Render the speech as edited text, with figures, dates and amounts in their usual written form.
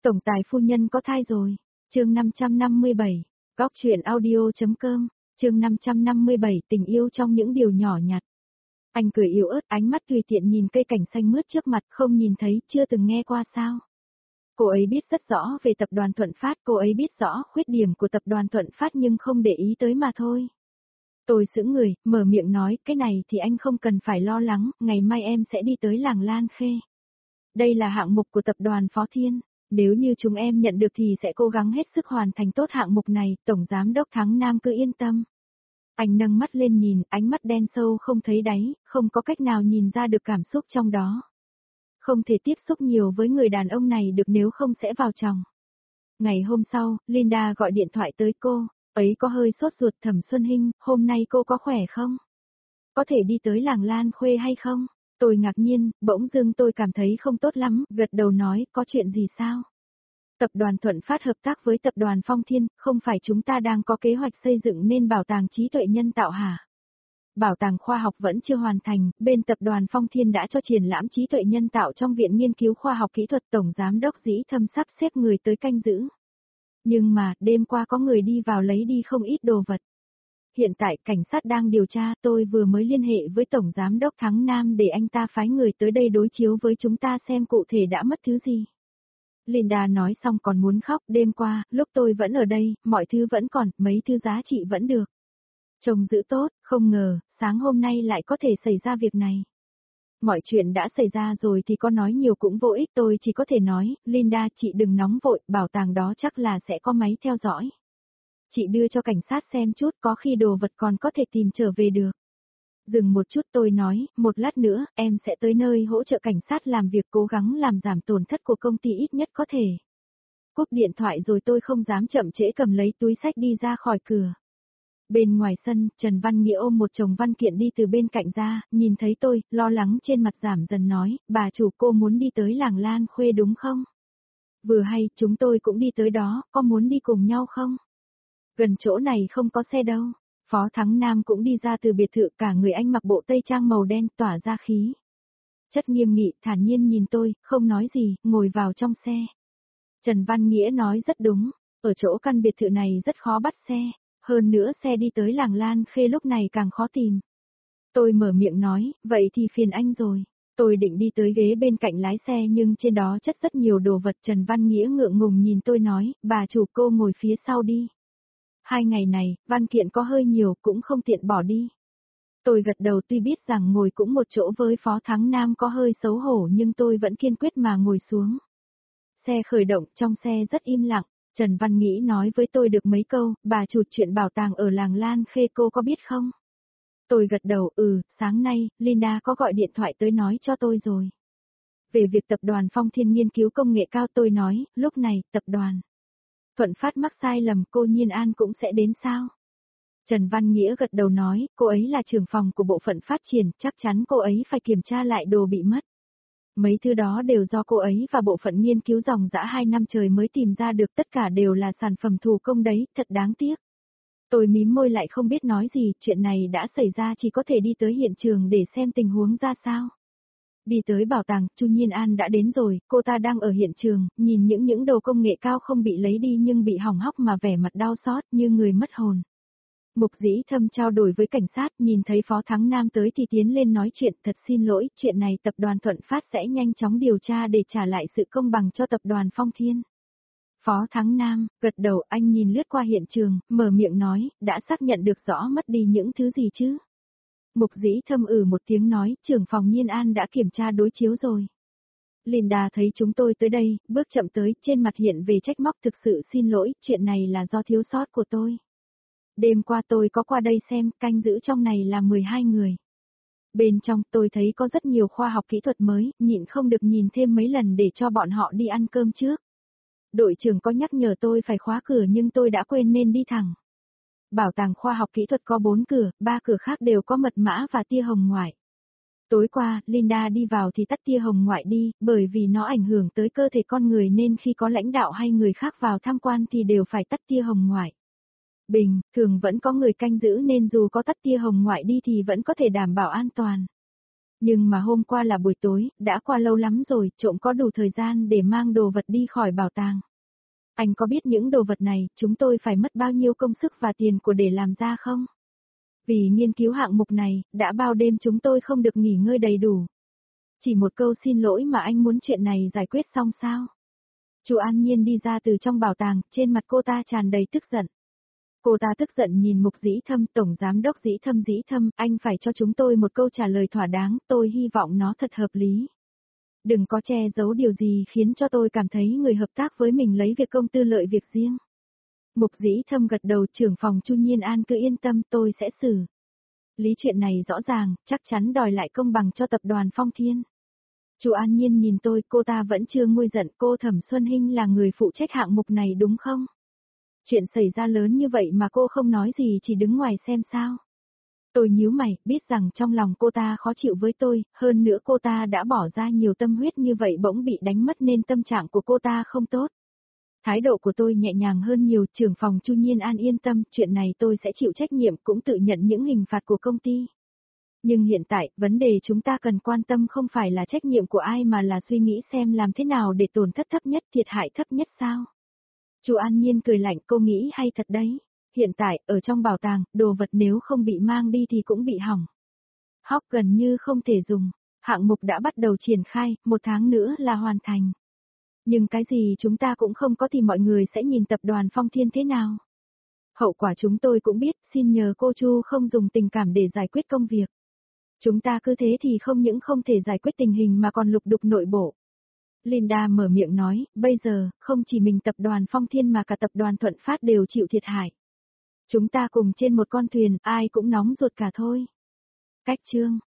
Tổng tài phu nhân có thai rồi. Chương 557. Góc truyện audio.com. Chương 557, tình yêu trong những điều nhỏ nhặt. Anh cười yếu ớt, ánh mắt tùy tiện nhìn cây cảnh xanh mướt trước mặt, không nhìn thấy, chưa từng nghe qua sao? Cô ấy biết rất rõ về tập đoàn Thuận Phát, cô ấy biết rõ khuyết điểm của tập đoàn Thuận Phát nhưng không để ý tới mà thôi. Tôi sững người, mở miệng nói, cái này thì anh không cần phải lo lắng, ngày mai em sẽ đi tới làng Lan Khê. Đây là hạng mục của tập đoàn Phó Thiên. Nếu như chúng em nhận được thì sẽ cố gắng hết sức hoàn thành tốt hạng mục này, Tổng Giám đốc Thắng Nam cứ yên tâm. Anh nâng mắt lên nhìn, ánh mắt đen sâu không thấy đáy, không có cách nào nhìn ra được cảm xúc trong đó. Không thể tiếp xúc nhiều với người đàn ông này được nếu không sẽ vào chồng. Ngày hôm sau, Linda gọi điện thoại tới cô, ấy có hơi sốt ruột. Thẩm Xuân Hinh, hôm nay cô có khỏe không? Có thể đi tới làng Lan Khuê hay không? Tôi ngạc nhiên, bỗng dưng tôi cảm thấy không tốt lắm, gật đầu nói, có chuyện gì sao? Tập đoàn Thuận Phát hợp tác với tập đoàn Phong Thiên, không phải chúng ta đang có kế hoạch xây dựng nên bảo tàng trí tuệ nhân tạo hả? Bảo tàng khoa học vẫn chưa hoàn thành, bên tập đoàn Phong Thiên đã cho triển lãm trí tuệ nhân tạo trong Viện Nghiên cứu Khoa học Kỹ thuật. Tổng Giám đốc Dĩ Thâm sắp xếp người tới canh giữ. Nhưng mà, đêm qua có người đi vào lấy đi không ít đồ vật. Hiện tại cảnh sát đang điều tra, tôi vừa mới liên hệ với Tổng Giám đốc Thắng Nam để anh ta phái người tới đây đối chiếu với chúng ta xem cụ thể đã mất thứ gì. Linda nói xong còn muốn khóc, đêm qua, lúc tôi vẫn ở đây, mọi thứ vẫn còn, mấy thứ giá trị vẫn được. Trông giữ tốt, không ngờ, sáng hôm nay lại có thể xảy ra việc này. Mọi chuyện đã xảy ra rồi thì có nói nhiều cũng vô ích, tôi chỉ có thể nói, Linda chị đừng nóng vội, bảo tàng đó chắc là sẽ có máy theo dõi. Chị đưa cho cảnh sát xem chút, có khi đồ vật còn có thể tìm trở về được. Dừng một chút tôi nói, một lát nữa, em sẽ tới nơi hỗ trợ cảnh sát làm việc, cố gắng làm giảm tổn thất của công ty ít nhất có thể. Cúp điện thoại rồi tôi không dám chậm trễ, cầm lấy túi xách đi ra khỏi cửa. Bên ngoài sân, Trần Văn Nghĩa ôm một chồng văn kiện đi từ bên cạnh ra, nhìn thấy tôi, lo lắng trên mặt giảm dần nói, bà chủ, cô muốn đi tới làng Lan Khuê đúng không? Vừa hay, chúng tôi cũng đi tới đó, có muốn đi cùng nhau không? Gần chỗ này không có xe đâu. Phó Thắng Nam cũng đi ra từ biệt thự, cả người anh mặc bộ tây trang màu đen tỏa ra khí. Chất nghiêm nghị, thản nhiên nhìn tôi, không nói gì, ngồi vào trong xe. Trần Văn Nghĩa nói rất đúng, ở chỗ căn biệt thự này rất khó bắt xe, hơn nữa xe đi tới làng Lan Khê lúc này càng khó tìm. Tôi mở miệng nói, vậy thì phiền anh rồi. Tôi định đi tới ghế bên cạnh lái xe nhưng trên đó chất rất nhiều đồ vật. Trần Văn Nghĩa ngượng ngùng nhìn tôi nói, bà chủ cô ngồi phía sau đi. 2 ngày này, văn kiện có hơi nhiều cũng không tiện bỏ đi. Tôi gật đầu, tuy biết rằng ngồi cũng một chỗ với Phó Thắng Nam có hơi xấu hổ nhưng tôi vẫn kiên quyết mà ngồi xuống. Xe khởi động, trong xe rất im lặng. Trần Văn Nghĩ nói với tôi được mấy câu, bà chủ, chuyện bảo tàng ở làng Lan Khê cô có biết không? Tôi gật đầu, sáng nay, Linda có gọi điện thoại tới nói cho tôi rồi. Về việc tập đoàn Phong Thiên nghiên cứu công nghệ cao, tôi nói, lúc này, tập đoàn Thuận Phát mắc sai lầm, cô Nhiên An cũng sẽ đến sao? Trần Văn Nghĩa gật đầu nói, cô ấy là trưởng phòng của bộ phận phát triển, chắc chắn cô ấy phải kiểm tra lại đồ bị mất. Mấy thứ đó đều do cô ấy và bộ phận nghiên cứu dòng dã 2 năm trời mới tìm ra được, tất cả đều là sản phẩm thủ công đấy, thật đáng tiếc. Tôi mím môi lại không biết nói gì, chuyện này đã xảy ra, chỉ có thể đi tới hiện trường để xem tình huống ra sao. Đi tới bảo tàng, Chu Nhiên An đã đến rồi, cô ta đang ở hiện trường, nhìn những đồ công nghệ cao không bị lấy đi nhưng bị hỏng hóc mà vẻ mặt đau xót như người mất hồn. Mục Dĩ Thâm trao đổi với cảnh sát, nhìn thấy Phó Thắng Nam tới thì tiến lên nói chuyện, thật xin lỗi, chuyện này tập đoàn Thuận Phát sẽ nhanh chóng điều tra để trả lại sự công bằng cho tập đoàn Phong Thiên. Phó Thắng Nam, gật đầu, anh nhìn lướt qua hiện trường, mở miệng nói, đã xác nhận được rõ mất đi những thứ gì chứ? Mục Dĩ Thâm một tiếng nói, trưởng phòng Nhiên An đã kiểm tra đối chiếu rồi. Linda thấy chúng tôi tới đây, bước chậm tới, trên mặt hiện về trách móc, thực sự xin lỗi, chuyện này là do thiếu sót của tôi. Đêm qua tôi có qua đây xem, canh giữ trong này là 12 người. Bên trong tôi thấy có rất nhiều khoa học kỹ thuật mới, nhịn không được nhìn thêm mấy lần để cho bọn họ đi ăn cơm trước. Đội trưởng có nhắc nhở tôi phải khóa cửa nhưng tôi đã quên nên đi thẳng. Bảo tàng khoa học kỹ thuật có 4 cửa, 3 cửa khác đều có mật mã và tia hồng ngoại. Tối qua, Linda đi vào thì tắt tia hồng ngoại đi, bởi vì nó ảnh hưởng tới cơ thể con người nên khi có lãnh đạo hay người khác vào tham quan thì đều phải tắt tia hồng ngoại. Bình thường vẫn có người canh giữ nên dù có tắt tia hồng ngoại đi thì vẫn có thể đảm bảo an toàn. Nhưng mà hôm qua là buổi tối, đã qua lâu lắm rồi, trộm có đủ thời gian để mang đồ vật đi khỏi bảo tàng. Anh có biết những đồ vật này, chúng tôi phải mất bao nhiêu công sức và tiền của để làm ra không? Vì nghiên cứu hạng mục này, đã bao đêm chúng tôi không được nghỉ ngơi đầy đủ. Chỉ một câu xin lỗi mà anh muốn chuyện này giải quyết xong sao? Chu An Nhiên đi ra từ trong bảo tàng, trên mặt cô ta tràn đầy tức giận. Cô ta tức giận nhìn Mục Dĩ Thâm, Tổng Giám đốc Dĩ Thâm, anh phải cho chúng tôi một câu trả lời thỏa đáng, tôi hy vọng nó thật hợp lý. Đừng có che giấu điều gì khiến cho tôi cảm thấy người hợp tác với mình lấy việc công tư lợi việc riêng. Mục Dĩ Thâm gật đầu, trưởng phòng Chu Nhiên An cứ yên tâm, tôi sẽ xử lý chuyện này rõ ràng, chắc chắn đòi lại công bằng cho tập đoàn Phong Thiên. Chu An Nhiên nhìn tôi, cô ta vẫn chưa nguôi giận, cô Thẩm Xuân Hinh là người phụ trách hạng mục này đúng không? Chuyện xảy ra lớn như vậy mà cô không nói gì, chỉ đứng ngoài xem sao. Tôi nhíu mày, biết rằng trong lòng cô ta khó chịu với tôi, hơn nữa cô ta đã bỏ ra nhiều tâm huyết như vậy bỗng bị đánh mất nên tâm trạng của cô ta không tốt. Thái độ của tôi nhẹ nhàng hơn nhiều, trưởng phòng Chu Nhiên An yên tâm, chuyện này tôi sẽ chịu trách nhiệm, cũng tự nhận những hình phạt của công ty. Nhưng hiện tại, vấn đề chúng ta cần quan tâm không phải là trách nhiệm của ai mà là suy nghĩ xem làm thế nào để tổn thất thấp nhất, thiệt hại thấp nhất sao. Chu An Nhiên cười lạnh, cô nghĩ hay thật đấy. Hiện tại, ở trong bảo tàng, đồ vật nếu không bị mang đi thì cũng bị hỏng. Hóc gần như không thể dùng. Hạng mục đã bắt đầu triển khai, 1 tháng nữa là hoàn thành. Nhưng cái gì chúng ta cũng không có thì mọi người sẽ nhìn tập đoàn Phong Thiên thế nào. Hậu quả chúng tôi cũng biết, xin nhờ cô Chu không dùng tình cảm để giải quyết công việc. Chúng ta cứ thế thì không những không thể giải quyết tình hình mà còn lục đục nội bộ. Linda mở miệng nói, bây giờ, không chỉ mình tập đoàn Phong Thiên mà cả tập đoàn Thuận Phát đều chịu thiệt hại. Chúng ta cùng trên một con thuyền, ai cũng nóng ruột cả thôi. Cách chương